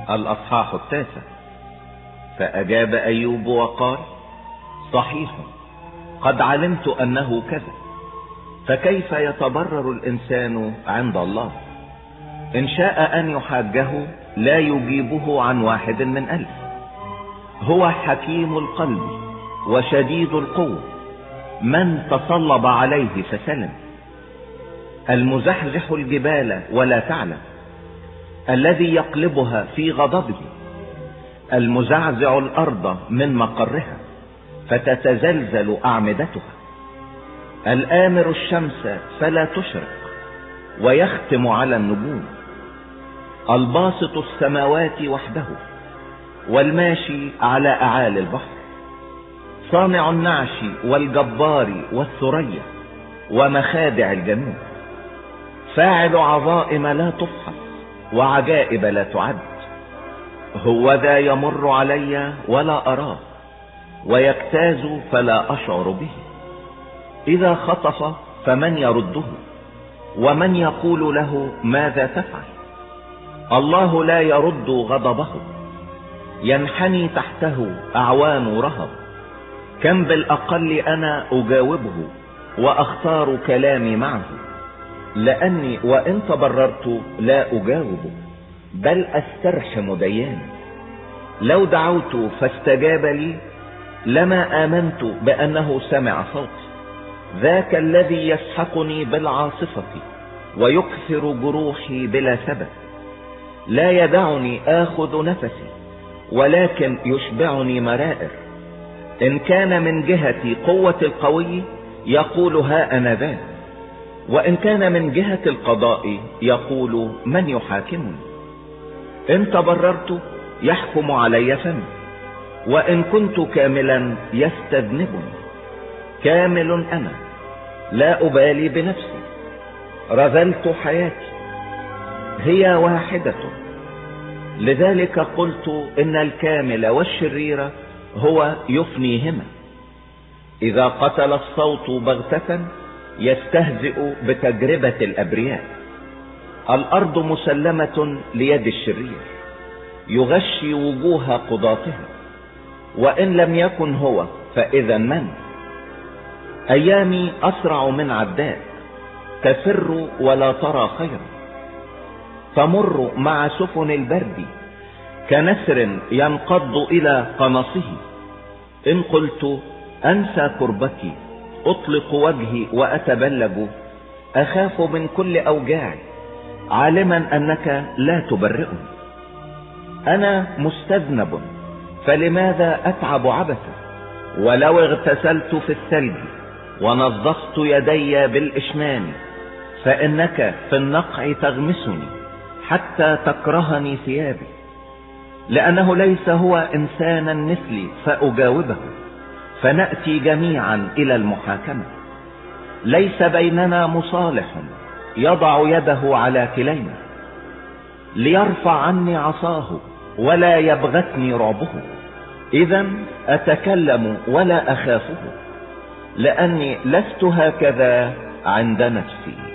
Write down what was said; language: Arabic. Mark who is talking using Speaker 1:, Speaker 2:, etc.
Speaker 1: الأصحاح 9. فأجاب أيوب وقال: صحيح، قد علمت أنه كذا، فكيف يتبرر الإنسان عند الله؟ إن شاء أن يحاجه لا يجيبه عن 1 من 1000. هو حكيم القلب وشديد القوة، من تصلب عليه فسلم. المزحزح الجبال ولا تعلم، الذي يقلبها في غضبه، المزعزع الأرض من مقرها فتتزلزل أعمدتها، الآمر الشمس فلا تشرق ويختم على النجوم، الباسط السماوات وحده والماشي على أعالي البحر، صانع النعش والجبار والثريا ومخادع الجنوب، فاعل عظائم لا تفحص وعجائب لا تعد. هو ذا يمر علي ولا أراه، ويجتاز فلا أشعر به. إذا خطف فمن يرده؟ ومن يقول له ماذا تفعل؟ الله لا يرد غضبه، ينحني تحته أعوان رهب. كم بالأقل أنا أجاوبه وأختار كلامي معه، لأني وإن تبررت لا أجاوب، بل أسترحم دياني. لو دعوت فاستجاب لي لما آمنت بأنه سمع صوتي. ذاك الذي يسحقني بالعاصفة ويكثر جروحي بلا سبب، لا يدعني آخذ نفسي ولكن يشبعني مرائر. إن كان من جهة قوة القوي يقول ها أنا ذا، وإن كان من جهة القضاء يقول من يحاكمني. إن تبررت يحكم علي فمي، وإن كنت كاملا يستذنبني. كامل أنا لا أبالي بنفسي، رذلت حياتي هي واحدة. لذلك قلت إن الكامل والشرير هو يفنيهما. إذا قتل الصوت بغتة يستهزئ بتجربة الأبرياء. الأرض مسلمة ليد الشرير، يغشي وجوه قضاتها. وإن لم يكن هو فإذا من؟ أيامي أسرع من عداء، تفر ولا ترى خيرا. تمر مع سفن البرد كنسر ينقض إلى قنصه. إن قلت أنسى كربتي أطلق وجهي وأتبلج، أخاف من كل أوجاعي عالما أنك لا تبرئني. أنا مستذنب، فلماذا أتعب عبثا؟ ولو اغتسلت في الثلج ونظفت يدي بالإشنان، فإنك في النقع تغمسني حتى تكرهني ثيابي. لأنه ليس هو إنسانا مثلي فأجاوبه، فنأتي جميعا إلى المحاكمة. ليس بيننا مصالح يضع يده على كلينا، ليرفع عني عصاه ولا يبغتني رعبه. إذا أتكلم ولا أخافه، لأني لست هكذا عند نفسي.